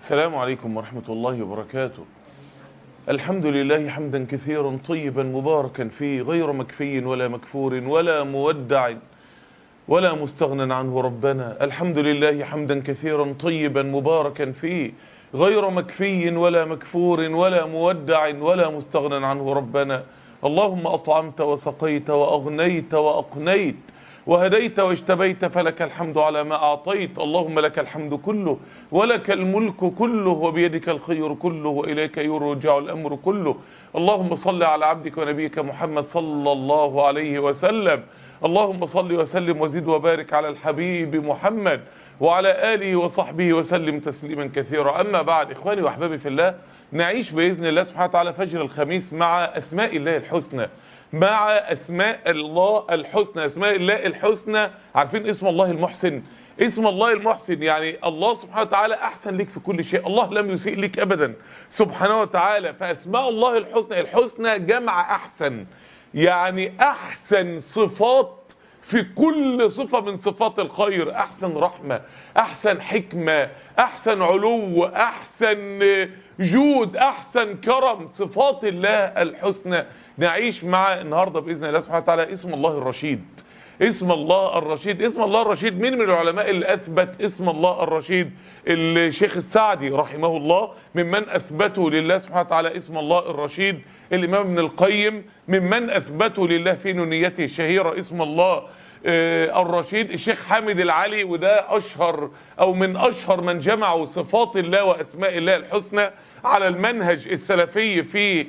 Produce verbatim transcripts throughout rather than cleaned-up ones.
السلام عليكم ورحمة الله وبركاته. الحمد لله حمدا كثيرا طيبا مباركا فيه، غير مكفي ولا مكفور ولا مودع ولا مستغنى عنه ربنا. الحمد لله حمدا كثيرا طيبا مباركا فيه، غير مكفي ولا مكفور ولا مودع ولا مستغنى عنه ربنا. اللهم أطعمت وسقيت وأغنيت وأقنيت وهديت واجتبيت، فلك الحمد على ما أعطيت. اللهم لك الحمد كله ولك الملك كله وبيدك الخير كله وإليك يرجع الأمر كله. اللهم صل على عبدك ونبيك محمد صلى الله عليه وسلم. اللهم صل وسلم وزد وبارك على الحبيب محمد وعلى آله وصحبه وسلم تسليما كثيرا. أما بعد، إخواني وأحبابي في الله، نعيش بإذن الله سبحانه وتعالى فجر الخميس مع أسماء الله الحسنى، مع أسماء الله الحسنى. أسماء الله الحسنى، عارفين اسم الله المحسن؟ اسم الله المحسن يعني الله سبحانه وتعالى أحسن لك في كل شيء، الله لم يسيء لك أبدا سبحانه وتعالى. فأسماء الله الحسنى، الحسنى جمع أحسن، يعني أحسن صفات في كل صفة من صفات الخير. أحسن رحمة، أحسن حكمة، أحسن علو، أحسن جود، أحسن كرم، صفات الله الحسنى. نعيش مع النهاردة بإذن الله سبحانه وتعالى اسم الله الرشيد. اسم الله الرشيد، اسم الله الرشيد، مين من العلماء اللي أثبت اسم الله الرشيد؟ الشيخ السعدي رحمه الله ممن أثبته لله سبحانه وتعالى اسم الله الرشيد. الإمام ابن القيم ممن أثبته لله في نونيته الشهيرة اسم الله الرشيد. الشيخ حامد العلي، وده أشهر أو من أشهر من جمعوا صفات الله وأسماء الله الحسنى على المنهج السلفي في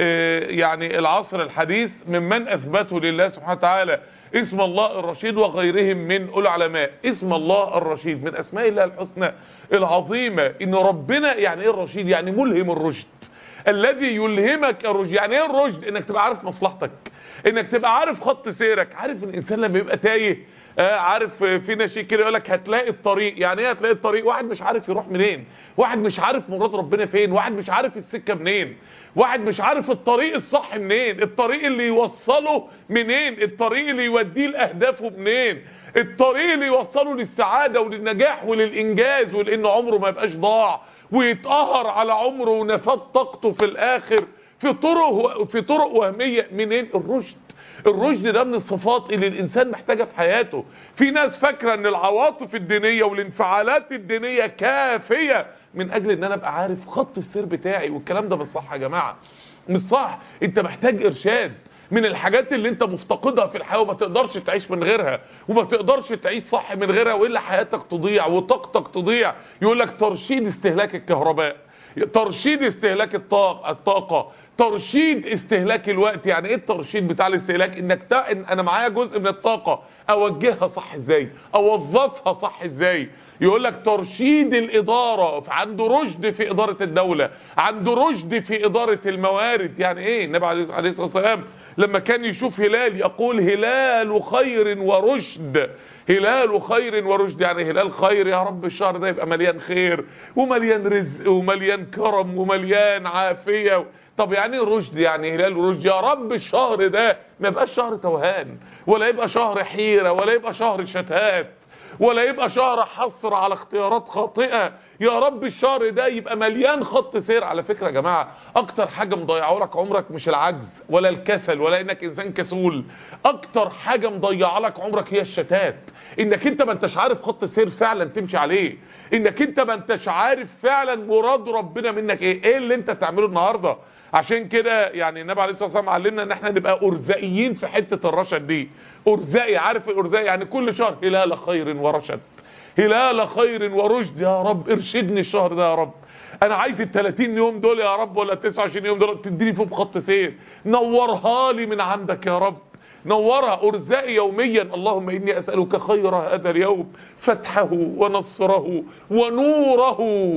يعني العصر الحديث، ممن أثبته لله سبحانه وتعالى اسم الله الرشيد وغيرهم من العلماء. اسم الله الرشيد من أسماء الله الحسنى العظيمة. إن ربنا يعني إيه الرشيد؟ يعني ملهم الرشد، الذي يلهمك الرشد. يعني إيه الرشد؟ إنك تبقى عارف مصلحتك، انك تبقى عارف خط سيرك. عارف الانسان لما يبقى تايه، آه عارف في نشيد كده يقول لك هتلاقي الطريق. يعني ايه هتلاقي الطريق؟ واحد مش عارف يروح منين، واحد مش عارف مراد ربنا فين، واحد مش عارف السكه منين، واحد مش عارف الطريق الصح منين، الطريق اللي يوصله منين، الطريق اللي يوديه لاهدافه منين، الطريق اللي يوصله للسعاده وللنجاح وللانجاز، ولان عمره ما يبقاش ضاع ويتقهر على عمره ونفاد طاقته في الاخر في طرق في طرق وهميه. منين؟ الرشد. الرشد ده من الصفات اللي الانسان محتاجها في حياته. في ناس فاكره ان العواطف الدينيه والانفعالات الدينيه كافيه من اجل ان انا ابقى عارف خط السير بتاعي، والكلام ده مش صح يا جماعه، مش صح. انت محتاج ارشاد. من الحاجات اللي انت مفتقدها في الحياه وما تقدرش تعيش من غيرها، وما تقدرش تعيش صح من غيرها، والا حياتك تضيع وطاقتك تضيع. يقول لك ترشيد استهلاك الكهرباء، ترشيد استهلاك الطاقه الطاقه ترشيد استهلاك الوقت. يعني ايه الترشيد بتاع الاستهلاك؟ انك تا... إن انا معايا جزء من الطاقه، اوجهها صح ازاي، اوظفها صح ازاي. يقول لك ترشيد الاداره، عنده رشد في اداره الدوله، عنده رشد في اداره الموارد. يعني ايه؟ النبي عليه الصلاه والسلام لما كان يشوف هلال يقول هلال خير ورشد، هلال خير ورشد. يعني هلال خير، يا رب الشهر ده يبقى مليان خير ومليان رزق ومليان كرم ومليان عافيه. طب يعني ايه رشد؟ يعني هلال ورشد، يا رب الشهر ده ما يبقاش شهر توهان، ولا يبقى شهر حيرة، ولا يبقى شهر شتات، ولا يبقى شهر حصر على اختيارات خاطئة. يا رب الشهر ده يبقى مليان خط سير. على فكرة يا جماعة، اكتر حاجة مضيعه لك عمرك مش العجز ولا الكسل ولا انك انسان كسول، اكتر حاجة مضيعه لك عمرك هي الشتات. انك انت ما انتش عارف خط سير فعلا تمشي عليه، انك انت ما انتش عارف فعلا مراد ربنا منك ايه، ايه اللي انت تعمله النهاردة. عشان كده يعني النبي عليه الصلاه والسلام علمنا ان احنا نبقى ارزاقيين في حته الرشد دي. ارزاقي، عارف الارزاق يعني كل شهر هلال خير ورشد، هلال خير ورشد. يا رب ارشدني الشهر ده، يا رب انا عايز ال ثلاثين يوم دول يا رب، ولا تسعة وعشرين يوم دول تديني فيهم خط سير، نورها لي من عندك يا رب، نورها. ارزاقي يوميا. اللهم اني اسالك خير هذا اليوم، فتحه ونصره ونوره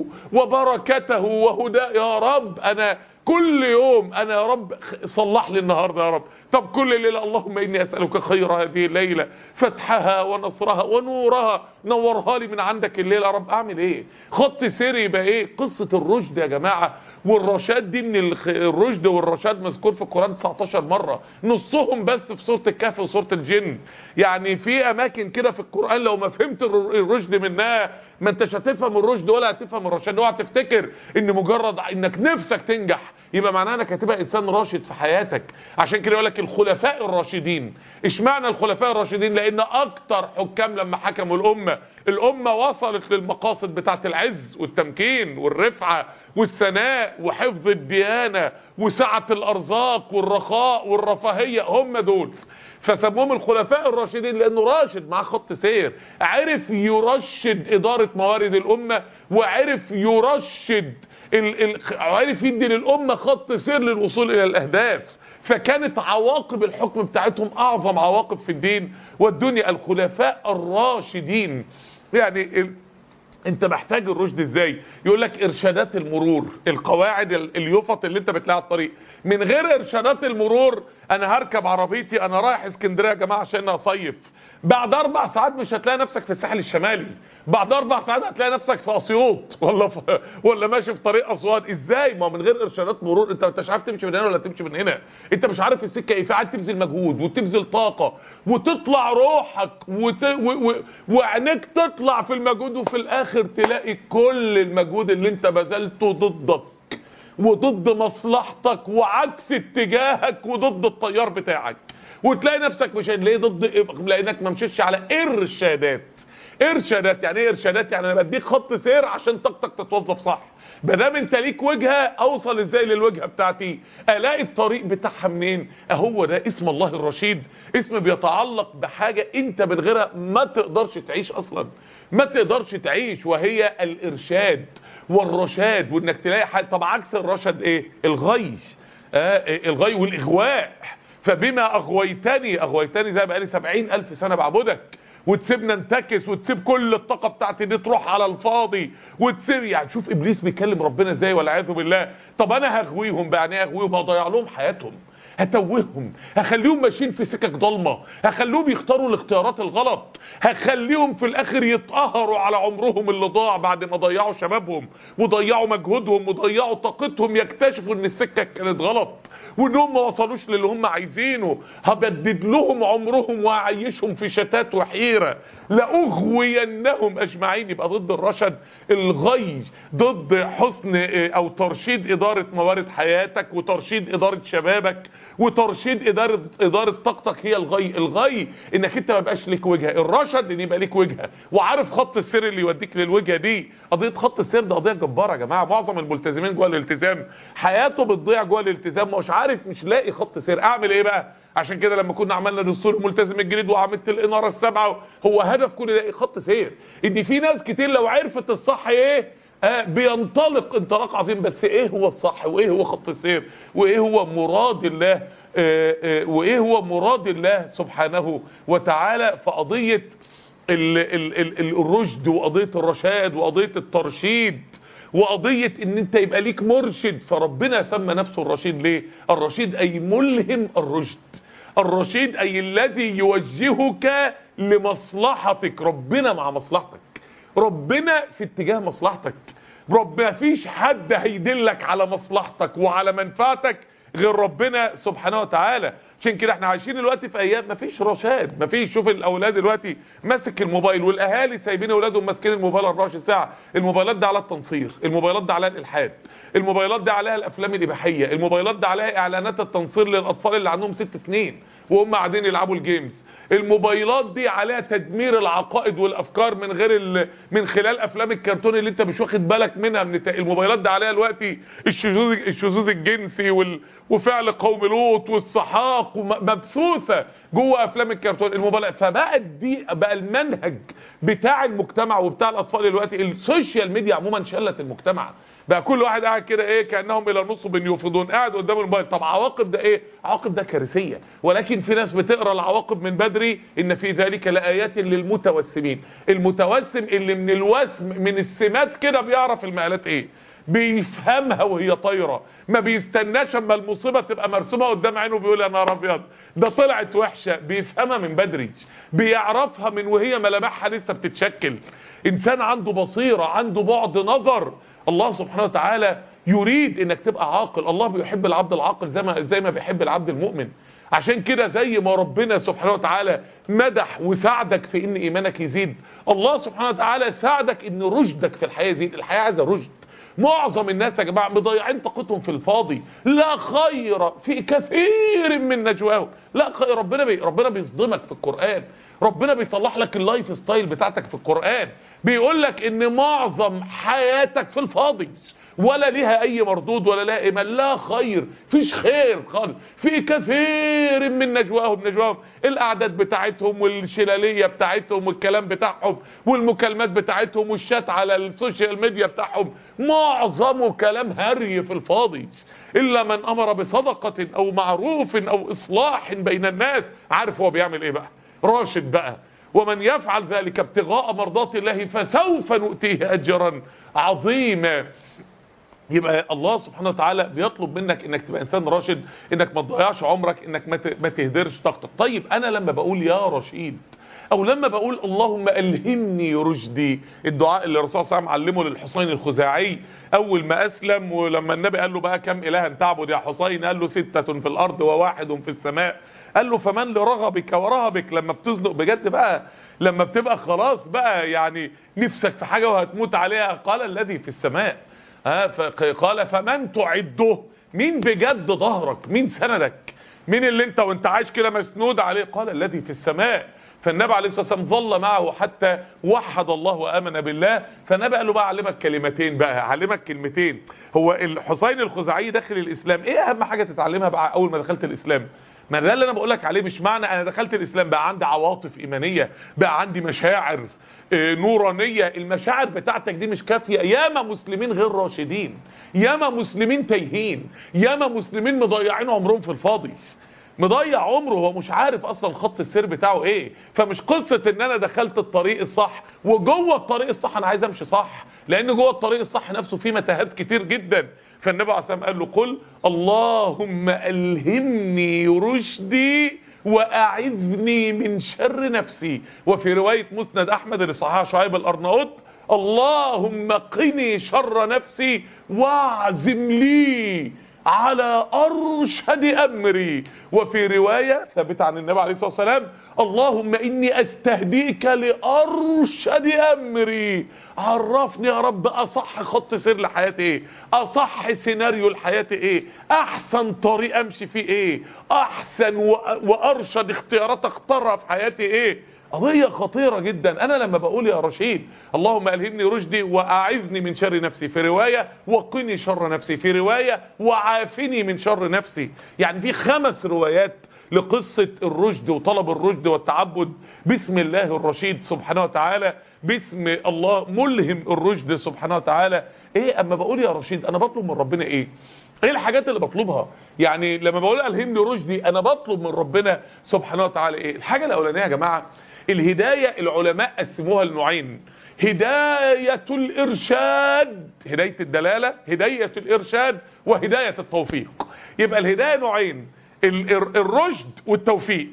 وبركته وهداه. يا رب انا كل يوم انا يا رب صلح لي النهارده يا رب. طب كل ليله اللهم اني اسالك خير هذه الليله، فتحها ونصرها ونورها، نورها لي من عندك الليله يا رب. اعمل ايه؟ خط سيري يبقى ايه؟ قصه الرشد يا جماعه والرشاد دي. من الرشد والرشاد مذكور في القرآن تسعتاشر مرة، نصهم بس في سورة الكهف وسورة الجن. يعني في اماكن كده في القرآن لو ما فهمت الرشد منها ما انتش هتفهم الرشد ولا هتفهم الرشاد. اوعى تفتكر ان مجرد انك نفسك تنجح يبقى معناها انك هتبقى انسان راشد في حياتك. عشان كده يقول لك الخلفاء الراشدين. اشمعنى الخلفاء الراشدين؟ لان اكتر حكام لما حكموا الامه، الامه وصلت للمقاصد بتاعه العز والتمكين والرفعه والثناء وحفظ الديانه وسعه الارزاق والرخاء والرفاهيه، هم دول. فسموهم الخلفاء الراشدين لانه راشد معاه خط سير، عرف يرشد اداره موارد الامه، وعرف يرشد ال ال عرف يدي للامه خط سير للوصول الى الاهداف. فكانت عواقب الحكم بتاعتهم اعظم عواقب في الدين والدنيا. الخلفاء الراشدين. يعني انت محتاج الرشد ازاي؟ يقول لك ارشادات المرور، القواعد اليفط اللي انت بتلاقيها على الطريق. من غير ارشادات المرور انا هركب عربيتي انا رايح اسكندريه يا جماعه عشان اصيف، بعد اربع ساعات مش هتلاقي نفسك في الساحل الشمالي، بعد اربع ساعات هتلاقي نفسك في اسيوط ولا في ولا ماشي في طريق اسوان. ازاي؟ ما من غير ارشادات مرور انت مش عارف تمشي من هنا ولا تمشي من هنا، انت مش عارف السكه ايه، فقاعد تبذل مجهود وتبذل طاقه وتطلع روحك وت... و... و... وعينيك تطلع في المجهود، وفي الاخر تلاقي كل المجهود اللي انت بذلته ضدك وضد مصلحتك وعكس اتجاهك وضد التيار بتاعك، وتلاقي نفسك مش ليه ضد، لانك ما مشيتش على ارشادات. ارشادات يعني ايه ارشادات؟ يعني انا بديك خط سير عشان طاقتك تتوظف صح. ما دام انت ليك وجهه، اوصل ازاي للوجهه بتاعتي؟ الاقي الطريق بتاعها منين؟ اهو ده اسم الله الرشيد، اسم بيتعلق بحاجه انت من غيرها ما تقدرش تعيش اصلا، ما تقدرش تعيش، وهي الارشاد والرشاد. وانك تلاقي حاجه. طب عكس الرشد ايه؟ الغي. آه الغي والاغواء. فبما اغويتني، اغويتني ده بقالي سبعين الف سنه بعبدك وتسيبنا انتكس وتسيب كل الطاقه بتاعتي دي تروح على الفاضي وتسيب. يعني شوف ابليس بيكلم ربنا ازاي والعياذ بالله. طب انا هغويهم بقى، يعني هغويهم؟ هضيع لهم حياتهم، هتوههم، هخليهم ماشيين في سكك ضلمه، هخليهم يختاروا الاختيارات الغلط، هخليهم في الاخر يتقهروا على عمرهم اللي ضاع بعد ما ضيعوا شبابهم وضيعوا مجهودهم وضيعوا طاقتهم، يكتشفوا ان السكه كانت غلط وانهم ما وصلوش للي هم عايزينه. هبدد لهم عمرهم واعيشهم في شتات وحيره، لاغوينهم اجمعين. يبقى ضد الرشد الغي، ضد حسن او ترشيد اداره موارد حياتك وترشيد اداره شبابك وترشيد اداره اداره طاقتك هي الغي. الغي انك انت ما يبقاش ليك وجهه، الرشد ان يبقى ليك وجهه وعارف خط السير اللي يوديك للوجهه دي. قضيه خط السير ده قضيه جباره يا جماعه. معظم الملتزمين جوه الالتزام حياته بتضيع جوه الالتزام، مش عارف، مش لاقي خط سير. اعمل ايه بقى؟ عشان كده لما كنا عملنا دستور الملتزم الجديد وعملت الاناره السبعه، هو هدف كل ده خط سير. ان في ناس كتير لو عرفت الصح ايه آه بينطلق انطلاق عظيم، بس ايه هو الصح وايه هو خط السير وايه هو مراد الله آه آه وايه هو مراد الله سبحانه وتعالى. فقضيه ال ال ال الرشد وقضيه الرشاد وقضيه الترشيد وقضيه ان انت يبقى ليك مرشد. فربنا سمى نفسه الرشيد ليه؟ الرشيد اي ملهم الرشد، الرشيد اي الذي يوجهك لمصلحتك. ربنا مع مصلحتك، ربنا في اتجاه مصلحتك، ربنا فيش حد هيدلك على مصلحتك وعلى منفعتك غير ربنا سبحانه وتعالى. عشان كده احنا عايشين دلوقتي في ايام مفيش رشاد، مفيش. شوف الاولاد دلوقتي ماسك الموبايل، والاهالي سايبين اولادهم ماسكين الموبايل اربعة وعشرين ساعه. الموبايلات دي على التنصير، الموبايلات دي على الالحاد، الموبايلات دي عليها الافلام الاباحيه، الموبايلات دي عليها اعلانات التنصير للاطفال اللي عندهم ست سنين وهم قاعدين يلعبوا الجيمز، الموبايلات دي عليها تدمير العقائد والافكار من غير ال... من خلال افلام الكرتون اللي انت مش واخد بالك منها. من الت... الموبايلات دي عليها دلوقتي الشذوذ الشذوذ الجنسي وال... وفعل قوم لوط والسحاق ومبثوثه جوه افلام الكرتون الموبايلات. فبقت دي بقى المنهج بتاع المجتمع وبتاع الاطفال دلوقتي. السوشيال ميديا عموما شلت المجتمع، بقى كل واحد قاعد كده ايه كانهم الى نصب يفضون قاعد قدام الموبايل. طب عواقب ده ايه؟ عواقب ده كارثيه، ولكن في ناس بتقرا العواقب من بدري. ان في ذلك لايات للمتوسمين. المتوسم اللي من الوسم من السمات كده بيعرف المقالات ايه، بيفهمها وهي طايره، ما بيستناش اما المصيبه تبقى مرسومه قدام عينه بيقول يا نهار ابيض ده طلعت وحشه. بيفهمها من بدري، بيعرفها من وهي ملامحها لسه بتتشكل. انسان عنده بصيره، عنده بعد نظر. الله سبحانه وتعالى يريد انك تبقى عاقل. الله بيحب العبد العاقل زي ما زي ما بيحب العبد المؤمن. عشان كده زي ما ربنا سبحانه وتعالى مدح وساعدك في ان ايمانك يزيد، الله سبحانه وتعالى ساعدك ان رشدك في الحياة يزيد. الحياة عايزة رشد. معظم الناس يا جماعة مضيعين طاقتهم في الفاضي. لا خير في كثير من نجواهم. لا خير. ربنا بي ربنا بيصدمك في القرآن. ربنا بيصلح لك اللايف ستايل بتاعتك في القرآن. بيقول لك ان معظم حياتك في الفاضي ولا ليها اي مردود ولا لها ايمان. لا خير. فيش خير خالص. في كثير من نجواهم نجواهم الاعداد بتاعتهم والشلاليه بتاعتهم والكلام بتاعهم والمكالمات بتاعتهم والشات على السوشيال ميديا بتاعهم، معظمه كلام هري في الفاضي. الا من امر بصدقه او معروف او اصلاح بين الناس. عارف هو بيعمل ايه بقى؟ راشد بقى. ومن يفعل ذلك ابتغاء مرضات الله فسوف نؤتيه اجرا عظيما. يبقى الله سبحانه وتعالى بيطلب منك انك تبقى انسان راشد، انك ما تضيعش عمرك، انك ما تهدرش طاقتك. طيب انا لما بقول يا رشيد او لما بقول اللهم الهمني رشدي، الدعاء اللي الرسول صلى الله عليه وسلم علمه للحسين الخزاعي اول ما اسلم، ولما النبي قال له بقى كم الها تعبد يا حسين؟ قال له ستة في الارض وواحد في السماء. قال له فمن لرغبك ورهبك؟ لما بتزنق بجد بقى، لما بتبقى خلاص بقى يعني نفسك في حاجة وهتموت عليها، قال الذي في السماء. ها قال فمن تعده؟ مين بجد ظهرك؟ مين سندك؟ مين اللي انت وانت عايش كده مسنود عليه؟ قال الذي في السماء. فالنبي عليه الصلاه والسلام ظل معه حتى وحد الله وامن بالله. فالنبي قال له بقى اعلمك كلمتين، بقى اعلمك كلمتين. هو الحسين الخزاعي داخل الاسلام، ايه اهم حاجه تتعلمها بقى اول ما دخلت الاسلام؟ ما ده اللي انا بقول لك عليه. مش معنى انا دخلت الاسلام بقى عندي عواطف ايمانيه، بقى عندي مشاعر نورانيه. المشاعر بتاعتك دي مش كافيه. ياما مسلمين غير راشدين، ياما مسلمين تايهين، ياما مسلمين مضيعين عمرهم في الفاضي. مضيع عمره هو مش عارف اصلا خط السير بتاعه ايه. فمش قصه ان انا دخلت الطريق الصح وجوه الطريق الصح انا عايز امشي صح، لان جوه الطريق الصح نفسه فيه متاهات كتير جدا. فالنبي عليه الصلاه والسلام قال له قل اللهم الهمني رشدي واعذني من شر نفسي. وفي روايه مسند احمد اللي صححها شعيب الارناؤوط اللهم قني شر نفسي واعزم لي على ارشد امري. وفي روايه ثابته عن النبي عليه الصلاه والسلام اللهم اني استهديك لارشد امري. عرفني يا رب اصح خط سير لحياتي ايه، اصح سيناريو لحياتي ايه، احسن طريق امشي فيه ايه، احسن وارشد اختيارات اختارها في حياتي ايه. قضية خطيرة جدا. انا لما بقول يا رشيد اللهم الهمني رشدي واعذني من شر نفسي، في رواية وقني شر نفسي، في رواية وعافني من شر نفسي. يعني في خمس روايات لقصة الرشد وطلب الرشد والتعبد باسم الله الرشيد سبحانه وتعالى، باسم الله ملهم الرشد سبحانه وتعالى. ايه اما بقول يا رشيد انا بطلب من ربنا ايه؟ ايه الحاجات اللي بطلبها؟ يعني لما بقول الهمني رشدي انا بطلب من ربنا سبحانه وتعالى ايه؟ الحاجة الاولانية يا جماعة الهداية. العلماء قسموها لنوعين: هداية الارشاد، هداية الدلالة، هداية الارشاد، وهداية التوفيق. يبقى الهداية نوعين: الرشد والتوفيق.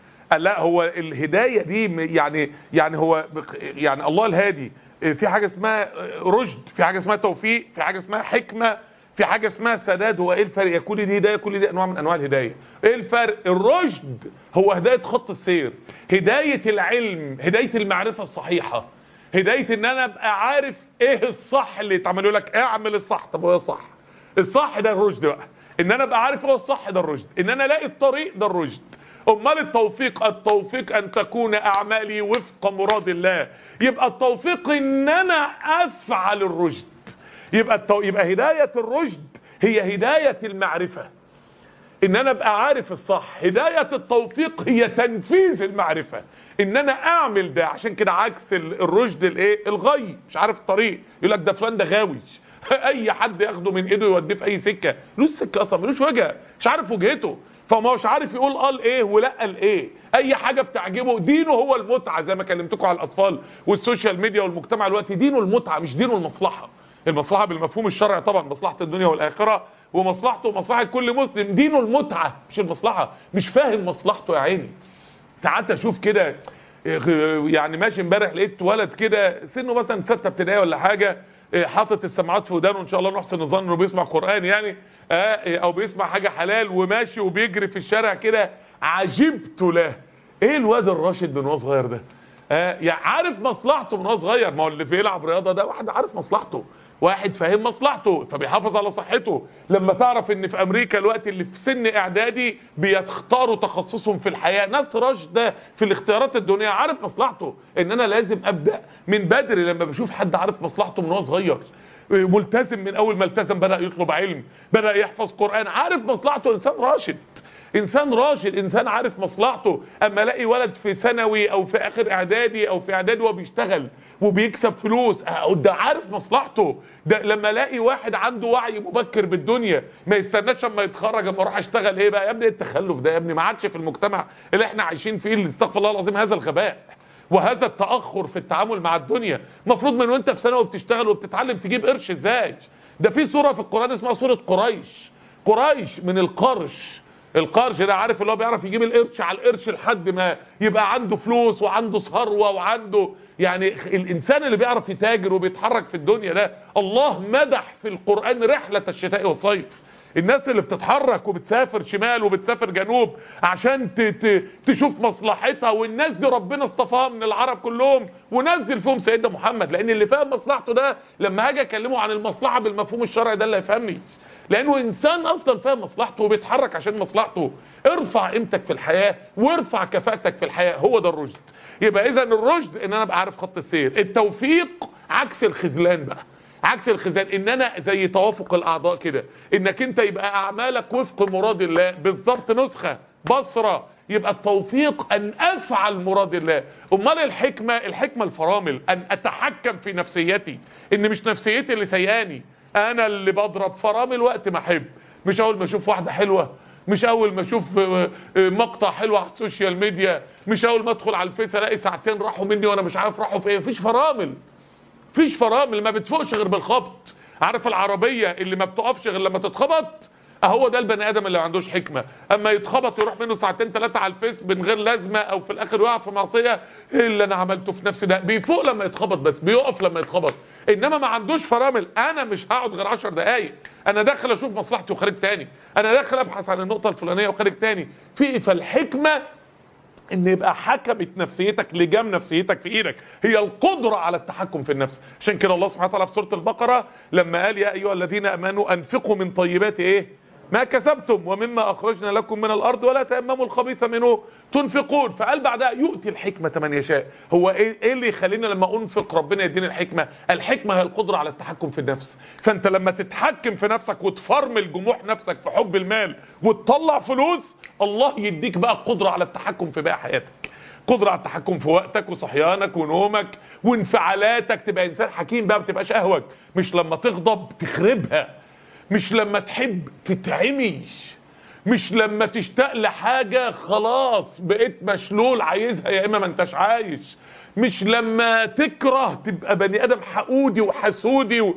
لا هو الهداية دي يعني يعني هو يعني الله الهادي، في حاجة اسمها رشد، في حاجة اسمها توفيق، في حاجة اسمها حكمة، في حاجة اسمها سداد. هو ايه الفرق؟ كل دي هداية، كل دي انواع من انواع الهداية. ايه الفرق؟ الرشد هو هداية خط السير، هداية العلم، هداية المعرفة الصحيحة، هداية ان انا ابقى عارف ايه الصح اللي يتعملوا لك اعمل الصح. طب هو الصح، الصح ده الرشد بقى، ان انا ابقى عارف هو الصح ده الرشد، ان انا الاقي الطريق ده الرشد. امال التوفيق؟ التوفيق ان تكون اعمالي وفق مراد الله. يبقى التوفيق ان انا افعل الرشد. يبقى التو... يبقى هداية الرشد هي هداية المعرفة، ان انا ابقى عارف الصح. هداية التوفيق هي تنفيذ المعرفة، ان انا اعمل ده. عشان كده عكس الرشد الايه؟ الغي، مش عارف الطريق، يقول لك ده فلان ده غاوي اي حد ياخده من ايده يوديه في اي سكه، ملوش سكه اصلا، ملوش وجهه، مش عارف وجهته، فما مش عارف يقول قال ايه ولا قال ايه. اي حاجه بتعجبه، دينه هو المتعه، زي ما كلمتكم على الاطفال والسوشيال ميديا والمجتمع دلوقتي. دينه المتعه مش دينه المصلحه. المصلحه بالمفهوم الشرعي طبعا، مصلحه الدنيا والاخره ومصلحته ومصلحه كل مسلم. دينه المتعه مش المصلحه. مش فاهم مصلحته يا عيني. ساعات اشوف كده يعني ماشي امبارح لقيت ولد كده سنه مثلا ستة ابتدائي ولا حاجه، حاطط السماعات في ودانه، ان شاء الله نحسن الظن انه بيسمع قرآن يعني، اه او بيسمع حاجة حلال وماشي وبيجري في الشارع كده، عجبت له. ايه الواد الراشد من وهو صغير ده؟ اه يعني عارف مصلحته من وهو صغير. ما هو اللي بيلعب رياضة ده واحد عارف مصلحته، واحد فاهم مصلحته فبيحافظ على صحته. لما تعرف ان في امريكا الوقت اللي في سن اعدادي بيختاروا تخصصهم في الحياة ناس راشدة في الاختيارات الدنيا، عارف مصلحته ان انا لازم ابدأ من بدري. لما بشوف حد عارف مصلحته من وهو صغير، ملتزم من اول ما التزم، بدأ يطلب علم، بدأ يحفظ قرآن، عارف مصلحته، انسان راشد، انسان راشد، انسان عارف مصلحته. اما الاقي ولد في ثانوي او في اخر اعدادي او في اعدادي وبيشتغل وبيكسب فلوس، ده عارف مصلحته. ده لما الاقي واحد عنده وعي مبكر بالدنيا ما يستناش اما يتخرج اما اروح اشتغل. ايه بقى يا ابني التخلف ده؟ يا ابني ما عادش في المجتمع اللي احنا عايشين فيه، اللي استغفر الله العظيم هذا الغباء وهذا التاخر في التعامل مع الدنيا. المفروض من وانت في ثانوي بتشتغل وبتتعلم تجيب قرش ازاي. ده في سوره في القران اسمها سوره قريش، قريش من القرش. القرش ده عارف اللي هو بيعرف يجيب القرش على القرش لحد ما يبقى عنده فلوس وعنده ثروه وعنده، يعني الانسان اللي بيعرف يتاجر وبيتحرك في الدنيا ده. الله مدح في القرآن رحلة الشتاء والصيف، الناس اللي بتتحرك وبتسافر شمال وبتسافر جنوب عشان ت ت تشوف مصلحتها. والناس دي ربنا اصطفاها من العرب كلهم ونزل فيهم سيدنا محمد، لان اللي فاهم مصلحته ده لما هاجي اكلمه عن المصلحة بالمفهوم الشرعي ده اللي هيفهمني، لانه انسان اصلا فاهم مصلحته وبيتحرك عشان مصلحته. ارفع قيمتك في الحياة وارفع كفاءتك في الحياة، هو ده الرشد. يبقى اذا الرشد ان انا ابقى عارف خط السير. التوفيق عكس الخذلان بقى، عكس الخذلان ان انا زي توافق الاعضاء كده، انك انت يبقى اعمالك وفق مراد الله بالظبط، نسخة بصرة. يبقى التوفيق ان افعل مراد الله. امال الحكمة؟ الحكمة الفرامل، ان اتحكم في نفسيتي، ان مش نفسيتي اللي سياني، انا اللي بضرب فرامل وقت ما احب. مش اول ما اشوف واحدة حلوة، مش اول ما اشوف مقطع حلو على السوشيال ميديا، مش اول ما ادخل على الفيس الاقي ساعتين راحوا مني وانا مش عارف راحوا في ايه. مفيش فرامل، مفيش فرامل، ما بتفوقش غير بالخبط. عارف العربية اللي ما بتقفش غير لما تتخبط؟ اهو ده البني ادم اللي ما عندوش حكمة. اما يتخبط يروح منه ساعتين ثلاثة على الفيس من غير لازمة، او في الاخر يقع في معصية. ايه اللي انا عملته في نفسي ده؟ بيفوق لما يتخبط، بس بيقف لما يتخبط. انما ما عندوش فرامل. انا مش هقعد غير عشر دقايق، انا داخل اشوف مصلحتي وخارج تاني، انا داخل ابحث عن النقطة الفلانية وخارج تاني. في فالحكمة ان يبقى حكمت نفسيتك، لجام نفسيتك في ايدك، هي القدرة على التحكم في النفس. عشان كده الله سبحانه وتعالى في سورة البقرة لما قال يا ايها الذين امنوا انفقوا من طيبات ايه ما كسبتم ومما اخرجنا لكم من الارض ولا تيمموا الخبيث منه تنفقون، فقال بعدها يؤتي الحكمة من يشاء. هو ايه, إيه اللي يخلينا لما انفق ربنا يديني الحكمة؟ الحكمة هي القدرة على التحكم في النفس. فانت لما تتحكم في نفسك وتفرمل جموح نفسك في حب المال وتطلع فلوس، الله يديك بقى القدرة على التحكم في باقي حياتك، قدرة على التحكم في وقتك وصحيانك ونومك وانفعالاتك. تبقى انسان حكيم بقى، بتبقاش اهوج. مش لما تغضب تخربها، مش لما تحب تتعميش، مش لما تشتاق لحاجة خلاص بقيت مشلول عايزها يا اما ما انتش عايش، مش لما تكره تبقى بني ادم حقودي وحسودي و...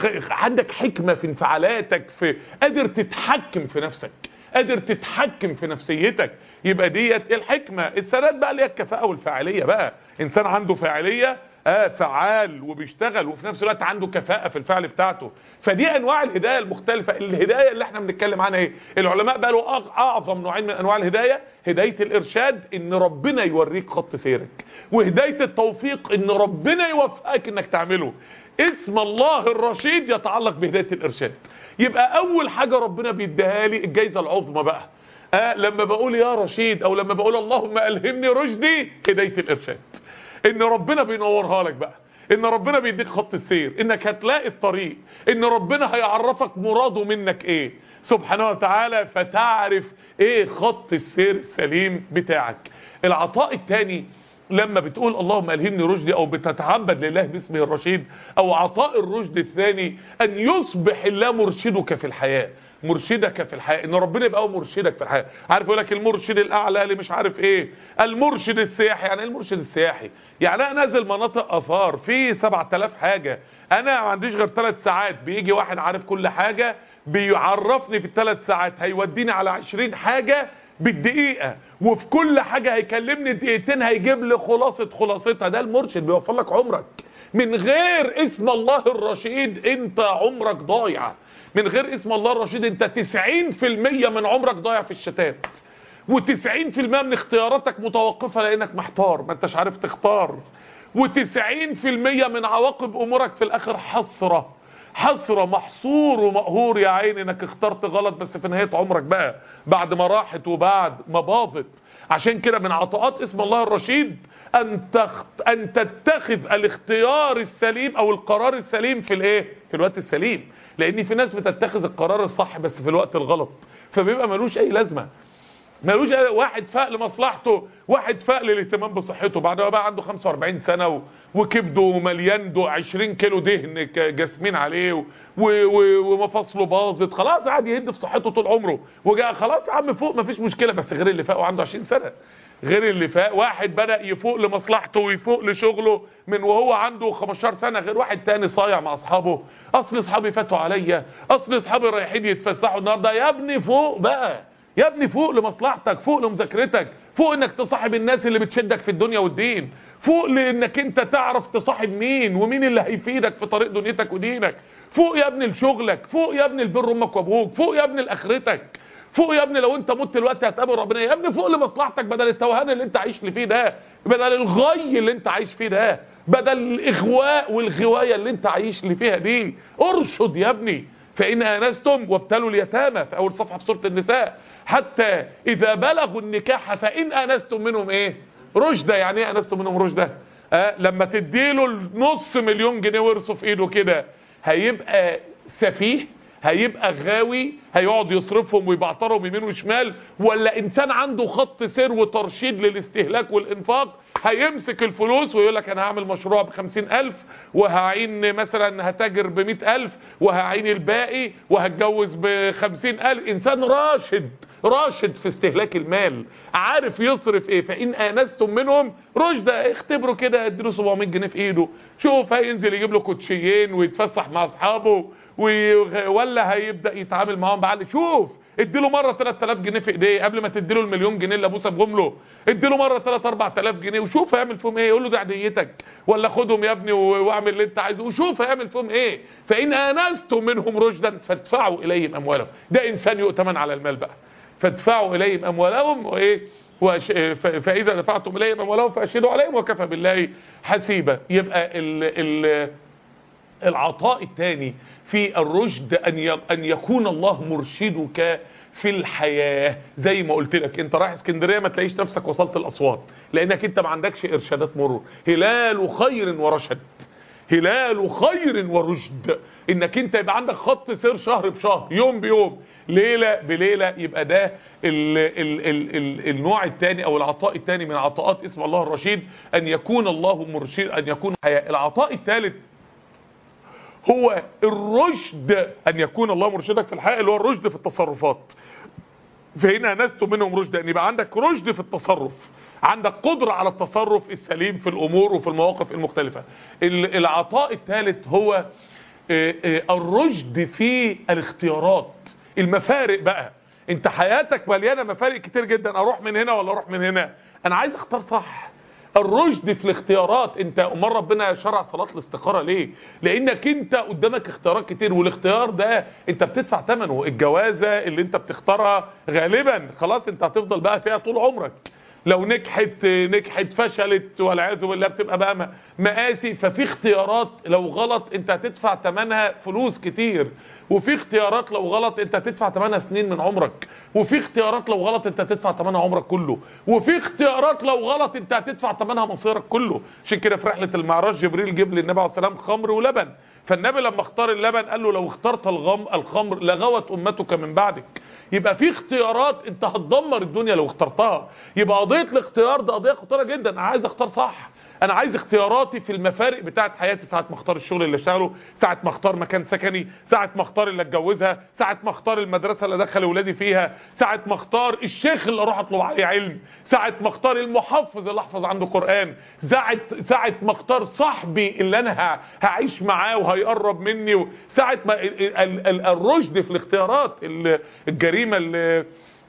عندك حكمة في انفعالاتك، في قادر تتحكم في نفسك، قادر تتحكم في نفسيتك. يبقى ديت الحكمة. الثبات بقى اللي هي الكفاءة والفاعلية بقى، انسان عنده فاعلية، اه فعال وبيشتغل وفي نفس الوقت عنده كفاءة في الفعل بتاعته. فدي انواع الهداية المختلفة. الهداية اللي احنا بنتكلم عنها ايه؟ العلماء بقى له اعظم نوعين من انواع الهداية: هداية الارشاد ان ربنا يوريك خط سيرك، وهداية التوفيق ان ربنا يوفقك انك تعمله. اسم الله الرشيد يتعلق بهداية الارشاد. يبقى اول حاجة ربنا بيديها لي الجايزة العظمى بقى، آه لما بقول يا رشيد او لما بقول اللهم الهمني رشدي، هداية الارشاد ان ربنا بينورها لك بقى، ان ربنا بيديك خط السير، انك هتلاقي الطريق، ان ربنا هيعرفك مراده منك ايه سبحانه وتعالى، فتعرف ايه خط السير السليم بتاعك. العطاء الثاني لما بتقول اللهم الهمني رشدي او بتتعبد لله باسمه الرشيد، او عطاء الرشد الثاني ان يصبح الله مرشدك في الحياة، مرشدك في الحياة، ان ربنا يبقى هو مرشدك في الحياة. عارف يقول لك المرشد الاعلى اللي مش عارف ايه، المرشد السياحي. يعني ايه المرشد السياحي؟ يعني انا نازل مناطق اثار في سبعة آلاف حاجة، انا ما عنديش غير ثلاث ساعات، بيجي واحد عارف كل حاجة بيعرفني في الثلاث ساعات، هيوديني على عشرين حاجة بالدقيقة، وفي كل حاجة هيكلمني دقيقتين هيجيب لي خلاصة خلاصتها. ده المرشد بيوفر لك عمرك، من غير اسم الله الرشيد انت عمرك ضايع. من غير اسم الله الرشيد انت تسعين في المية من عمرك ضايع في الشتات، وتسعين في المية من اختياراتك متوقفة لانك محتار ما انتش عارف تختار، وتسعين في المية من عواقب امورك في الاخر حسرة حسرة، محصور ومقهور يا عيني انك اخترت غلط، بس في نهاية عمرك بقى بعد ما راحت وبعد ما باظت. عشان كده من عطاءات اسم الله الرشيد ان تخت... ان تتخذ الاختيار السليم او القرار السليم في الايه في الوقت السليم، لان في ناس بتتخذ القرار الصح بس في الوقت الغلط، فبيبقى ملوش اي لازمه. ملوش أي... واحد فاق لمصلحته، واحد فاق للاهتمام بصحته بعد ما بقى عنده خمسة واربعين سنه و... وكبده مليان دو عشرين كيلو دهن جاسمين عليه و... و... ومفاصله باظت، خلاص قاعد يهد في صحته طول عمره، وجاء خلاص يا عم فوق مفيش مشكله، بس غير اللي فاق وعنده عشرين سنه، غير اللي فاق واحد بدأ يفوق لمصلحته ويفوق لشغله من وهو عنده خمستاشر سنة، غير واحد تاني صايع مع اصحابه، اصل اصحابي فاتوا عليا، اصل اصحابي رايحين يتفسحوا النهارده. يا ابني فوق بقى، يا ابني فوق لمصلحتك، فوق لمذاكرتك، فوق انك تصاحب الناس اللي بتشدك في الدنيا والدين، فوق لانك انت تعرف تصاحب مين ومين اللي هيفيدك في طريق دنيتك ودينك، فوق يا ابني لشغلك، فوق يا ابني لبر امك وابوك، فوق يا ابني لاخرتك، فوق يا ابني لو انت مت دلوقتي هتقابل ربنا، يا ابني فوق لمصلحتك، بدل التوهان اللي انت عايش فيه ده، بدل الغي اللي انت عايش فيه ده، بدل الاغواء والغوايه اللي انت عايش اللي فيها دي، ارشد يا ابني. فان انستم وابتلوا اليتامى في اول صفحه في سوره النساء، حتى اذا بلغوا النكاح فان انستم منهم ايه رشدا. يعني ايه انستم منهم رشدا؟ آه لما تديله نص مليون جنيه ورثه في ايده كده هيبقى سفيه، هيبقى غاوي، هيقعد يصرفهم ويبعترهم يمين وشمال، ولا انسان عنده خط سير وترشيد للاستهلاك والانفاق، هيمسك الفلوس ويقول لك انا هعمل مشروع بخمسين الف وهعين مثلا هتاجر بمئة الف وهعين الباقي وهتجوز بخمسين الف. انسان راشد راشد في استهلاك المال، عارف يصرف ايه. فان انستم منهم رشدا، اختبروا كده، اديله سبعمية جنيه في ايده، شوف هينزل يجيب له كوتشيين ويتفسح مع اصحابه ولا هيبدا يتعامل معاهم بعقل. شوف اديله مره تلات الاف جنيه في ايديه قبل ما تديله المليون جنيه اللي ابوه سابهم له، اديله مره تلاتة اربعة الاف جنيه وشوف هيعمل فيهم ايه. يقول له دي عديتك، ولا خدهم يا ابني واعمل اللي انت عايزه وشوف هيعمل فيهم ايه. فان انستم منهم رشدا فادفعوا اليهم اموالهم. ده انسان يؤتمن على المال بقى. فادفعوا اليهم اموالهم وايه وأش... فاذا دفعتم اليهم اموالهم فاشهدوا عليهم وكفى بالله حسيبا. يبقى ال... ال... العطاء الثاني في الرشد ان ان يكون الله مرشدك في الحياه. زي ما قلت لك انت رايح اسكندريه ما تلاقيش نفسك وصلت الاسوان، لانك انت ما عندكش ارشادات مرور. هلال خير ورشد، هلال خير ورشد، انك انت يبقى عندك خط سير شهر بشهر، يوم بيوم، ليله بليله. يبقى ده ال ال ال ال النوع الثاني او العطاء الثاني من عطاءات اسم الله الرشيد، ان يكون الله مرشد، ان يكون حياه. العطاء الثالث هو الرشد، ان يكون الله مرشدك في الحياه، اللي هو الرشد في التصرفات. فهنا انستم منهم رشدا، ان يبقى عندك رشد في التصرف، عندك قدرة على التصرف السليم في الامور وفي المواقف المختلفة. العطاء الثالث هو الرشد في الاختيارات، المفارق بقى. انت حياتك مليانة مفارق كتير جدا، اروح من هنا ولا اروح من هنا، انا عايز اختار صح. الرشد في الاختيارات. انت امال ربنا شرع صلاة الاستخارة ليه؟ لانك انت قدامك اختيارات كتير، والاختيار ده انت بتدفع ثمنه. الجوازة اللي انت بتختارها غالبا خلاص انت هتفضل بقى فيها طول عمرك، لو نجحت نجحت فشلت والعياذ بالله بتبقى بقى مقاسي. ففي اختيارات لو غلط انت هتدفع ثمنها فلوس كتير، وفي اختيارات لو غلط انت هتدفع ثمنها سنين من عمرك، وفي اختيارات لو غلط انت هتدفع ثمنها عمرك كله، وفي اختيارات لو غلط انت هتدفع ثمنها مصيرك كله. عشان كده في رحله المعراج جبريل جاب للنبي عليه السلام خمر ولبن، فالنبي لما اختار اللبن قال له لو اخترت الغم الخمر لغوت امتك من بعدك. يبقى في اختيارات انت هتدمر الدنيا لو اخترتها. يبقى قضيه الاختيار ده قضيه خطيره جدا. انا عايز اختار صح، انا عايز اختياراتي في المفارق بتاعت حياتي، ساعه ما اختار الشغل اللي اشتغله، ساعه ما اختار مكان سكني، ساعه ما اختار اللي اتجوزها، ساعه ما اختار المدرسه اللي ادخل اولادي فيها، ساعه ما اختار الشيخ اللي اروح اطلب عليه علم، ساعه ما اختار المحفظ اللي احفظ عنده قران، ساعه ساعه ما اختار صاحبي اللي انا هعيش معاه وهيقرب مني، ساعه ما الرشد في الاختيارات. الجريمه اللي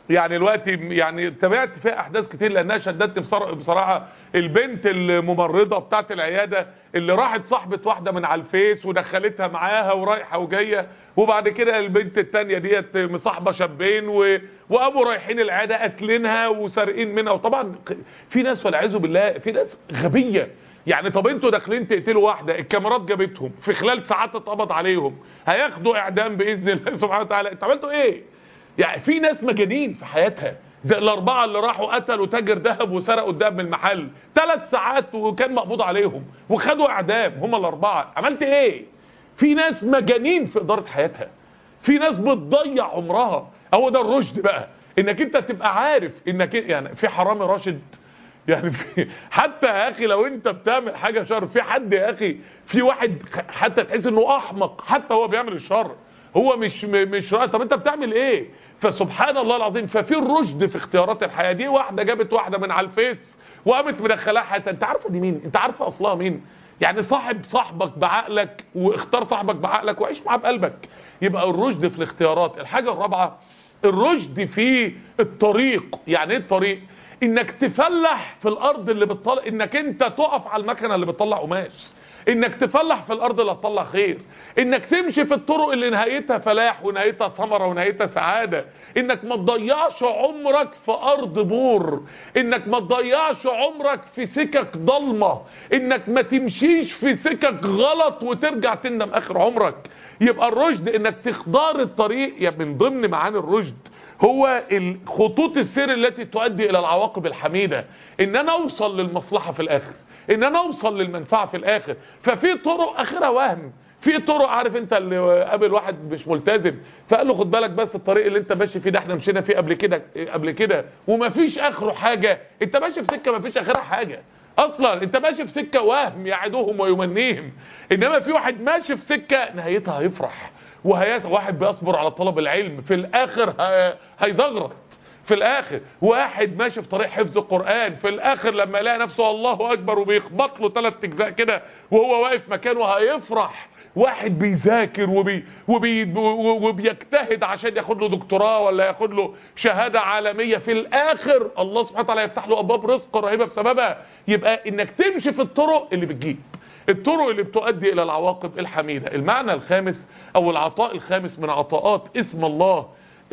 يعني الوقت يعني تابعت فيها احداث كتير لانها شدتني بصراحه. البنت الممرضه بتاعت العياده اللي راحت صاحبه واحده من على الفيس ودخلتها معاها ورايحه وجايه، وبعد كده البنت التانيه ديت مصاحبه شابين و... وابو رايحين العياده قاتلينها وسارقين منها. وطبعا في ناس والعياذ بالله في ناس غبيه. يعني طب انتوا داخلين تقتلوا واحده، الكاميرات جابتهم في خلال ساعات اتقبض عليهم، هياخدوا اعدام باذن الله سبحانه وتعالى. انتوا عملتوا ايه؟ يعني في ناس مجانين في حياتها، زي الاربعه اللي راحوا قتلوا تاجر ذهب وسرقوا الذهب من المحل ثلاث ساعات وكان مقبوض عليهم وخدوا اعدام هم الاربعه. عملت ايه؟ في ناس مجانين في اداره حياتها، في ناس بتضيع عمرها. هو ده الرشد بقى، انك انت تبقى عارف انك يعني في حرامي راشد. يعني في حتى يا اخي لو انت بتعمل حاجه شر، في حد يا اخي في واحد حتى تحس انه احمق حتى هو بيعمل الشر، هو مش مش رأي. طب انت بتعمل ايه؟ فسبحان الله العظيم. ففي الرشد في اختيارات الحياه. دي واحده جابت واحده من على الفيس وقامت مدخلاها حياتها. انت عارفه دي مين؟ انت عارفه اصلها مين؟ يعني صاحب صاحبك بعقلك واختار صاحبك بعقلك وعيش معاه بقلبك. يبقى الرشد في الاختيارات. الحاجه الرابعه الرشد في الطريق. يعني ايه الطريق؟ انك تفلح في الارض اللي بتطلع، انك انت تقف على المكنه اللي بتطلع قماش، انك تفلح في الارض اللي هتطلع خير، انك تمشي في الطرق اللي نهايتها فلاح ونهايتها ثمره ونهايتها سعاده، انك ما تضيعش عمرك في ارض بور، انك ما تضيعش عمرك في سكك ضلمه، انك ما تمشيش في سكك غلط وترجع تندم اخر عمرك. يبقى الرشد انك تختار الطريق. يا من ضمن معاني الرشد هو خطوط السير التي تؤدي الى العواقب الحميده، ان انا اوصل للمصلحه في الاخر، ان انا اوصل للمنفعه في الاخر. ففي طرق اخرها وهم، في طرق عارف انت اللي قابل واحد مش ملتزم فقال له خد بالك بس الطريق اللي انت ماشي فيه ده احنا مشينا فيه قبل كده قبل كده ومفيش اخره حاجه. انت ماشي في سكه مفيش اخرها حاجه اصلا، انت ماشي في سكه وهم يعدهم ويمنيهم. انما في واحد ماشي في سكه نهايتها هيفرح، وهي واحد بيصبر على طلب العلم في الاخر هيزغرط في الاخر. واحد ماشي في طريق حفظ القرآن في الاخر لما يلاقي نفسه الله اكبر وبيخبط له ثلاث اجزاء كده وهو واقف مكانه هيفرح. واحد بيذاكر وبي وبي وبيجتهد عشان ياخد له دكتوراه ولا ياخد له شهادة عالمية، في الاخر الله سبحانه وتعالى يفتح له ابواب رزق رهيبة بسببها. يبقى انك تمشي في الطرق اللي بتجيب، الطرق اللي بتؤدي الى العواقب الحميدة. المعنى الخامس او العطاء الخامس من عطاءات اسم الله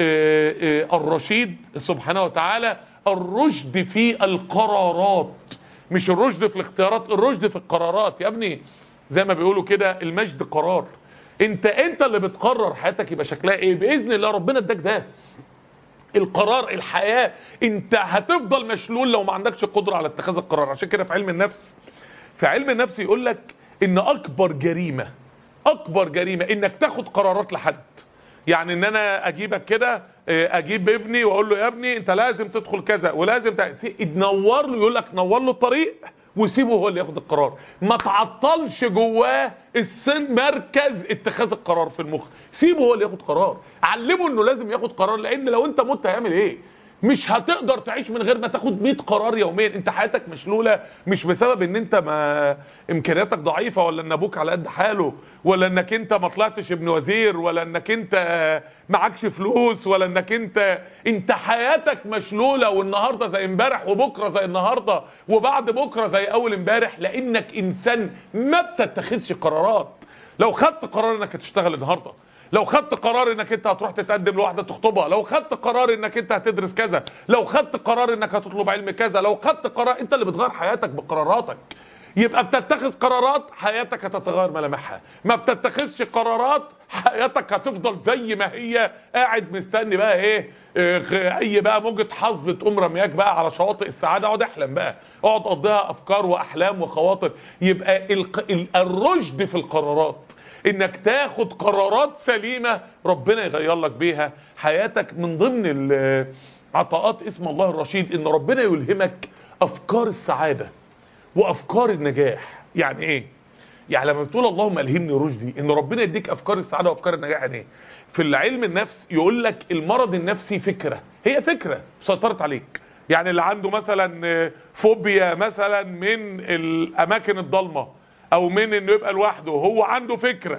الرشيد سبحانه وتعالى الرشد في القرارات. مش الرشد في الاختيارات، الرشد في القرارات. يا ابني زي ما بيقولوا كده المجد قرار. انت انت اللي بتقرر حياتك يبقى شكلها ايه. باذن الله ربنا اداك ده القرار. الحياه انت هتفضل مشلول لو ما عندكش قدره على اتخاذ القرار. عشان كده في علم النفس في علم النفس يقول لك ان اكبر جريمه اكبر جريمه انك تاخد قرارات لحد. يعني ان انا اجيبك كده اجيب ابني واقول له يا ابني انت لازم تدخل كذا ولازم تنور له، يقول لك نور له الطريق وسيبه هو اللي ياخد القرار. ما تعطلش جواه السن مركز اتخاذ القرار في المخ، سيبه هو اللي ياخد قرار. علمه انه لازم ياخد قرار، لان لو انت مت هيعمل ايه؟ مش هتقدر تعيش من غير ما تاخد مية قرار يوميا. انت حياتك مشلوله مش بسبب ان انت ما امكانياتك ضعيفه ولا ان ابوك على قد حاله ولا انك انت ما طلعتش ابن وزير ولا انك انت معكش فلوس ولا انك انت انت حياتك مشلوله، والنهارده زي امبارح وبكره زي النهارده وبعد بكره زي اول امبارح، لانك انسان ما بتتخذش قرارات. لو خدت قرار انك هتشتغل النهارده، لو خدت قرار انك انت هتروح تتقدم لواحده تخطبها، لو خدت قرار انك انت هتدرس كذا، لو خدت قرار انك هتطلب علم كذا، لو خدت قرار، انت اللي بتغير حياتك بقراراتك. يبقى بتتخذ قرارات حياتك هتتغير ملامحها، ما بتتخذش قرارات حياتك هتفضل زي ما هي قاعد مستني بقى ايه, إيه اي بقى موجة حظ تقوم رمياك بقى على شواطئ السعاده. اقعد احلم بقى، اقعد قضيها افكار واحلام وخواطر. يبقى الرشد في القرارات انك تاخد قرارات سليمة ربنا يغير لك بيها حياتك. من ضمن عطاءات اسم الله الرشيد ان ربنا يلهمك افكار السعادة وافكار النجاح. يعني ايه؟ يعني لما بتقول اللهم الهمني رشدي ان ربنا يديك افكار السعادة وافكار النجاح. يعني ايه؟ في العلم النفس يقول لك المرض النفسي فكرة، هي فكرة سيطرت عليك. يعني اللي عنده مثلا فوبيا مثلا من الاماكن الضلمة او من انه يبقى لوحده، هو عنده فكرة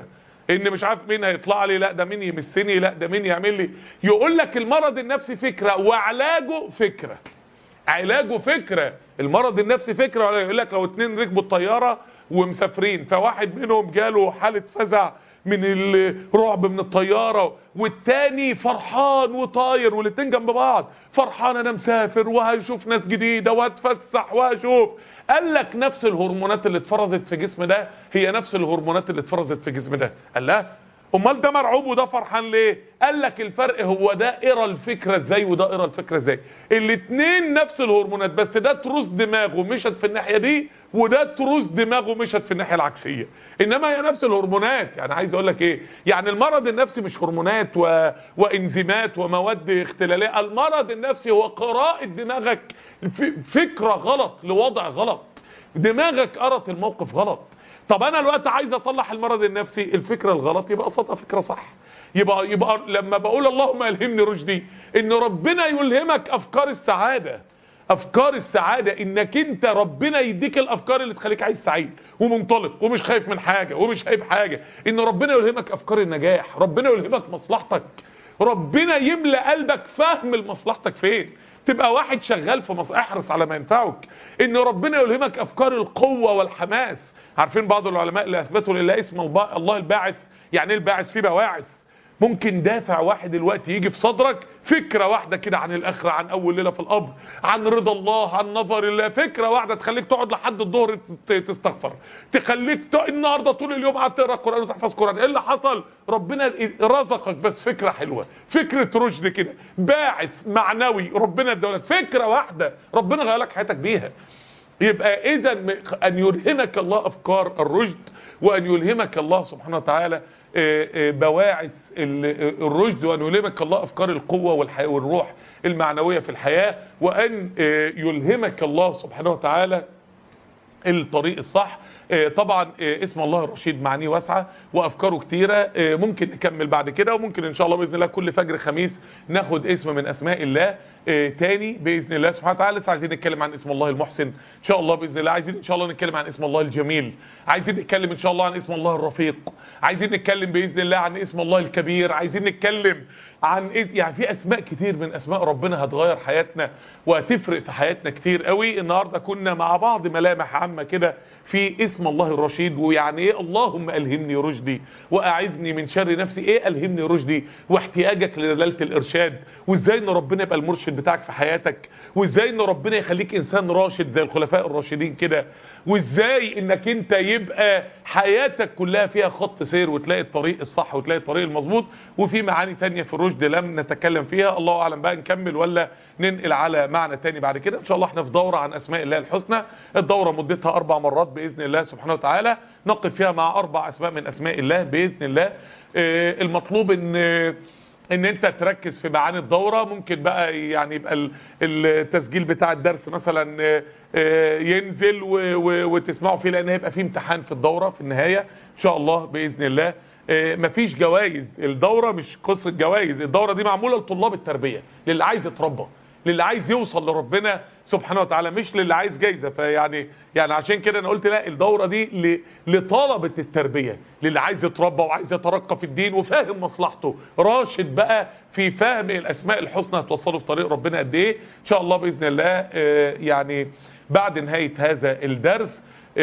ان مش عارف مين هيطلع لي، لا ده مين يمسني، لا ده مين يعمل لي. يقول لك المرض النفسي فكرة وعلاجه فكرة. علاجه فكرة، المرض النفسي فكرة. يقول لك لو اتنين ركبوا الطيارة ومسافرين، فواحد منهم جاله حالة فزع من الرعب من الطيارة، والتاني فرحان وطاير، والاتنين جنب بعض، فرحان انا مسافر وهشوف ناس جديدة وهتفسح وهشوف. قال لك نفس الهرمونات اللي اتفرزت في جسم ده هي نفس الهرمونات اللي اتفرزت في جسم ده. قال لا، امال ده مرعوب وده فرحان ليه؟ قال لك الفرق هو ده قرا الفكره ازاي وده قرا الفكره ازاي. الاتنين نفس الهرمونات، بس ده تروس دماغه مشت في الناحيه دي، وده تروس دماغه مشت في الناحيه العكسيه، انما هي نفس الهرمونات. يعني عايز اقول لك ايه؟ يعني المرض النفسي مش هرمونات و... وانزيمات ومواد اختلاليه. المرض النفسي هو قراءه دماغك ف... فكره غلط لوضع غلط، دماغك قرت الموقف غلط. طب انا الوقت عايز اصلح المرض النفسي، الفكره الغلط يبقى قصادها فكره صح. يبقى يبقى لما بقول اللهم الهمني رشدي، ان ربنا يلهمك افكار السعاده. افكار السعاده انك انت ربنا يديك الافكار اللي تخليك عايز سعيد ومنطلق ومش خايف من حاجه ومش خايف حاجه. ان ربنا يلهمك افكار النجاح، ربنا يلهمك مصلحتك، ربنا يملى قلبك فهم لمصلحتك فين. تبقى واحد شغال في مصلحة، احرص على ما ينفعك. ان ربنا يلهمك افكار القوه والحماس. عارفين بعض العلماء اللي اثبتوا لله اسم الله الباعث. يعني ايه الباعث؟ فيه بواعث. ممكن دافع واحد دلوقتي يجي في صدرك، فكره واحده كده عن الاخره، عن اول ليله في القبر، عن رضا الله، عن نظر الله، فكره واحده تخليك تقعد لحد الظهر تستغفر، تخليك ت... النهارده طول اليوم قعدت تقرا قران وتحفظ قران. ايه اللي حصل؟ ربنا رزقك بس فكره حلوه، فكره رشد كده، باعث معنوي ربنا ادالك، فكره واحده ربنا غير لك حياتك بيها. يبقى اذا ان يلهمك الله افكار الرشد، وان يلهمك الله سبحانه وتعالى بواعث الرشد، وان يلهمك الله افكار القوه والحياه والروح المعنويه في الحياه، وان يلهمك الله سبحانه وتعالى الطريق الصح. طبعا اسم الله الرشيد معانيه واسعه وافكاره كتيره، ممكن نكمل بعد كده، وممكن ان شاء الله باذن الله كل فجر خميس ناخد اسم من اسماء الله تاني باذن الله سبحانه وتعالى. لسه عايزين نتكلم عن اسم الله المحسن ان شاء الله باذن الله، عايزين ان شاء الله نتكلم عن اسم الله الجميل، عايزين نتكلم ان شاء الله عن اسم الله الرفيق، عايزين نتكلم باذن الله عن اسم الله الكبير، عايزين نتكلم عن يعني في اسماء كتير من اسماء ربنا هتغير حياتنا وهتفرق في حياتنا كتير قوي. النهارده كنا مع بعض ملامح عامه كده في اسم الله الرشيد، ويعني ايه اللهم الهمني رشدي واعذني من شر نفسي. ايه الهمني رشدي؟ واحتياجك لدلاله الارشاد، وازاي ان ربنا يبقى المرشد بتاعك في حياتك، وازاي ان ربنا يخليك انسان راشد زي الخلفاء الراشدين كده، وازاي انك انت يبقى حياتك كلها فيها خط سير وتلاقي الطريق الصح وتلاقي الطريق المظبوط. وفي معاني تانية في الرشد لم نتكلم فيها، الله اعلم بقى نكمل ولا ننقل على معنى تاني بعد كده. ان شاء الله احنا في دورة عن اسماء الله الحسنى، الدورة مدتها اربع مرات باذن الله سبحانه وتعالى، نقف فيها مع اربع اسماء من اسماء الله باذن الله. المطلوب ان ان انت تركز في معاني الدورة. ممكن بقى يعني يبقى التسجيل بتاع الدرس مثلا ينزل وتسمعوا فيه، لان هيبقى فيه امتحان في الدورة في النهاية ان شاء الله باذن الله. مفيش جوائز، الدورة مش قصة جوائز، الدورة دي معمولة لطلاب التربية، للي عايز يتربى، للي عايز يوصل لربنا سبحانه وتعالى، مش للي عايز جايزة. فيعني يعني عشان كده انا قلت لا، الدورة دي لطلبة التربية، للي عايز يتربى وعايز يترقى في الدين وفاهم مصلحته، راشد بقى في فهم الاسماء الحسنى هتوصله في طريق ربنا قد ايه ان شاء الله باذن الله. يعني بعد نهاية هذا الدرس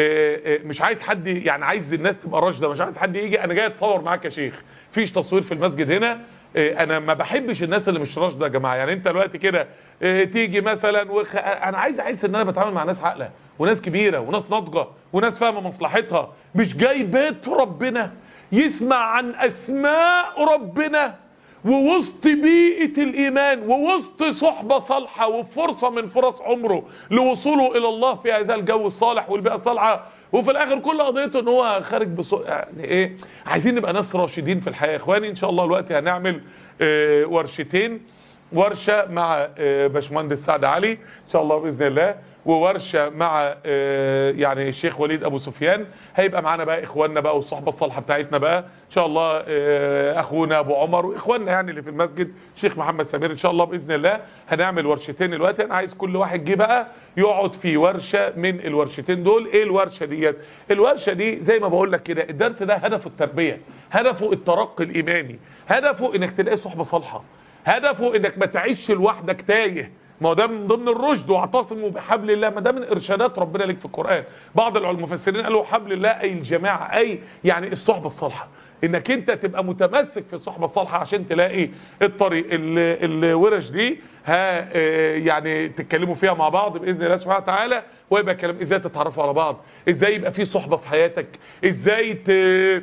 مش عايز حد، يعني عايز الناس تبقى راشده، مش عايز حد يجي انا جاي اتصور معاك يا شيخ. فيش تصوير في المسجد هنا. انا ما بحبش الناس اللي مش راشده يا جماعه. يعني انت دلوقتي كده تيجي مثلا وخ... انا عايز احس ان انا بتعامل مع ناس عاقله وناس كبيره وناس ناضجه وناس فاهمه مصلحتها، مش جاي بيت ربنا يسمع عن اسماء ربنا ووسط بيئة الإيمان ووسط صحبة صالحة وفرصة من فرص عمره لوصوله إلى الله في هذا الجو الصالح والبيئة الصالحة، وفي الآخر كل قضيته إن هو خارج بصو... يعني إيه. عايزين نبقى ناس راشدين في الحياة يا إخواني. إن شاء الله الوقت هنعمل اه ورشتين ورشه مع باشمهندس سعد علي ان شاء الله باذن الله، وورشه مع يعني الشيخ وليد ابو سفيان. هيبقى معانا بقى اخواننا بقى والصحبه الصالحه بتاعتنا بقى ان شاء الله، اخونا ابو عمر واخواننا يعني اللي في المسجد شيخ محمد سمير ان شاء الله باذن الله. هنعمل ورشتين دلوقتي، انا عايز كل واحد جه بقى يقعد في ورشه من الورشتين دول. ايه الورشه ديت؟ الورشه دي زي ما بقول لك كده، الدرس ده هدفه التربيه، هدفه الترقي الايماني، هدفه انك تلاقي صحبه صالحه، هدفه انك ما تعيش لوحدك تايه. ما هو ده من ضمن الرشد، واعتصموا بحبل الله، ما ده من ارشادات ربنا لك في القرآن. بعض المفسرين قالوا حبل الله اي الجماعة، اي يعني الصحبة الصالحة، انك انت تبقى متمسك في الصحبة الصالحة عشان تلاقي الطريق. الورش دي ها يعني تتكلموا فيها مع بعض باذن الله سبحانه وتعالى، ويبقى كلام ازاي تتعرفوا على بعض، ازاي يبقى في صحبة في حياتك، ازاي ت...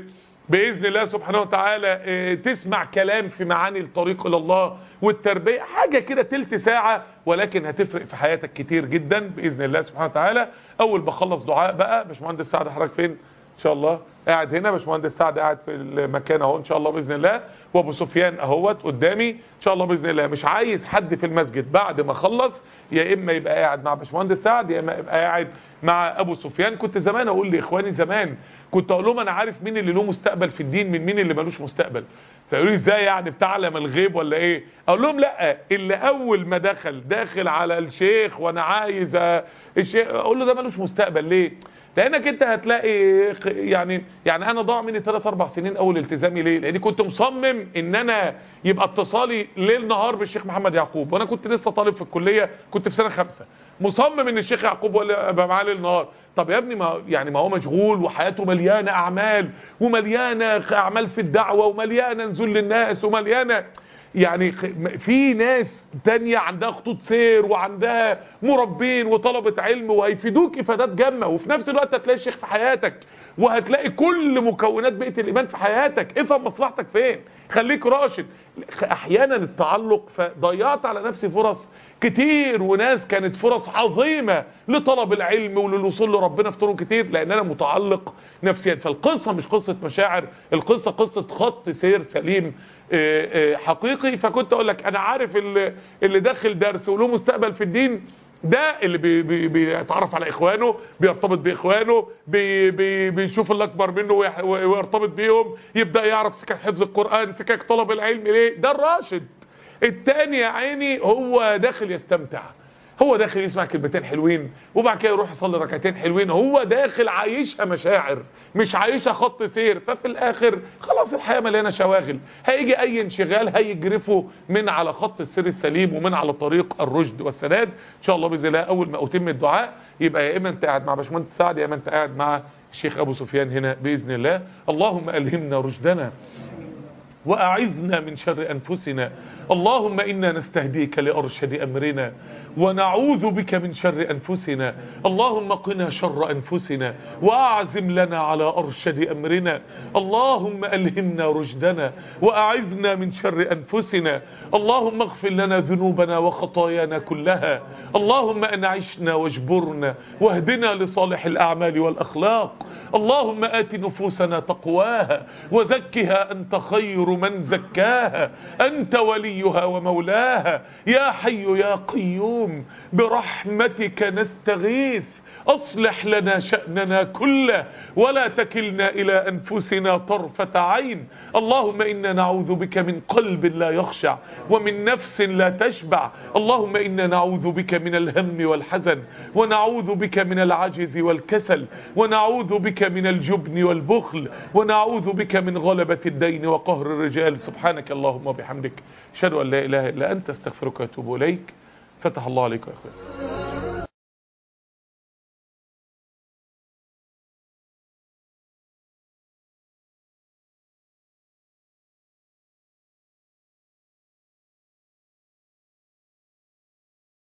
باذن الله سبحانه وتعالى تسمع كلام في معاني الطريق الى الله والتربيه. حاجه كده تلت ساعه ولكن هتفرق في حياتك كتير جدا باذن الله سبحانه وتعالى. اول ما اخلص دعاء بقى، باشمهندس سعد حضرتك فين؟ ان شاء الله قاعد هنا، باشمهندس سعد قاعد في المكان اهو ان شاء الله باذن الله، وابو سفيان اهوت قدامي ان شاء الله باذن الله. مش عايز حد في المسجد بعد ما اخلص يا اما يبقى قاعد مع باشمهندس سعد يا اما يبقى قاعد مع ابو سفيان. كنت زمان اقول لاخواني زمان، كنت اقول لهم انا عارف مين اللي له مستقبل في الدين من مين اللي ملوش مستقبل. فيقولوا لي ازاي يعني بتعلم الغيب ولا ايه؟ اقول لهم لا، اللي اول ما دخل داخل على الشيخ وانا عايز الشيخ اقول له ده ملوش مستقبل. ليه؟ لانك انت هتلاقي يعني يعني انا ضاع مني ثلاث اربع سنين اول التزامي. ليه؟ لاني كنت مصمم ان انا يبقى اتصالي ليل نهار بالشيخ محمد يعقوب، وانا كنت لسه طالب في الكليه، كنت في سنه خمسة، مصمم ان الشيخ يعقوب هو اللي ابقى معاه ليل نهار. طب يا ابني ما يعني ما هو مشغول وحياته مليانه اعمال، ومليانه اعمال في الدعوه، ومليانه نزول للناس، ومليانه يعني في ناس تانية عندها خطوط سير وعندها مربين وطلبة علم وهيفيدوك افادات جامة، وفي نفس الوقت هتلاقي الشيخ في حياتك وهتلاقي كل مكونات بيئة الايمان في حياتك. افهم مصلحتك فين، خليك راشد. احيانا التعلق، فضيعت على نفسي فرص كتير وناس كانت فرص عظيمة لطلب العلم وللوصول لربنا في طرق كتير، لان انا متعلق نفسيا. فالقصة مش قصة مشاعر، القصة قصة خط سير سليم حقيقي. فكنت اقول لك انا عارف اللي, اللي داخل درس وله مستقبل في الدين، ده اللي بي بي بيتعرف على اخوانه، بيرتبط باخوانه، بي بي بيشوف اللي اكبر منه ويرتبط بيهم، يبدا يعرف سكك حفظ القران، سكك طلب العلم. ليه؟ ده الراشد. التاني يا عيني هو داخل يستمتع، هو داخل يسمع كلمتين حلوين وبعد كده يروح يصلي ركعتين حلوين، هو داخل عايشها مشاعر مش عايشها خط سير. ففي الاخر خلاص الحياه مليانه شواغل، هيجي اي انشغال هيجرفه من على خط السير السليم ومن على طريق الرشد والسداد. ان شاء الله باذن الله اول ما اتم الدعاء يبقى يا اما انت قاعد مع باشمهندس سعد يا اما انت قاعد مع الشيخ ابو سفيان هنا باذن الله. اللهم الهمنا رشدنا وأعذنا من شر أنفسنا، اللهم إنا نستهديك لأرشد أمرنا ونعوذ بك من شر أنفسنا، اللهم قنا شر أنفسنا وأعزم لنا على أرشد أمرنا، اللهم ألهمنا رشدنا وأعذنا من شر أنفسنا، اللهم اغفر لنا ذنوبنا وخطايانا كلها، اللهم أنعشنا واجبرنا واهدنا لصالح الأعمال والأخلاق، اللهم آت نفوسنا تقواها وزكها أنت خير من زكاها، أنت وليها ومولاها، يا حي يا قيوم برحمتك نستغيث، أصلح لنا شأننا كله ولا تكلنا إلى أنفسنا طرفة عين، اللهم إنا نعوذ بك من قلب لا يخشع ومن نفس لا تشبع، اللهم إنا نعوذ بك من الهم والحزن ونعوذ بك من العجز والكسل ونعوذ بك من الجبن والبخل ونعوذ بك من غلبة الدين وقهر الرجال. سبحانك اللهم وبحمدك، أشهد أن لا إله إلا أنت، استغفرك وأتوب إليك. فتح الله عليك يا أخوان.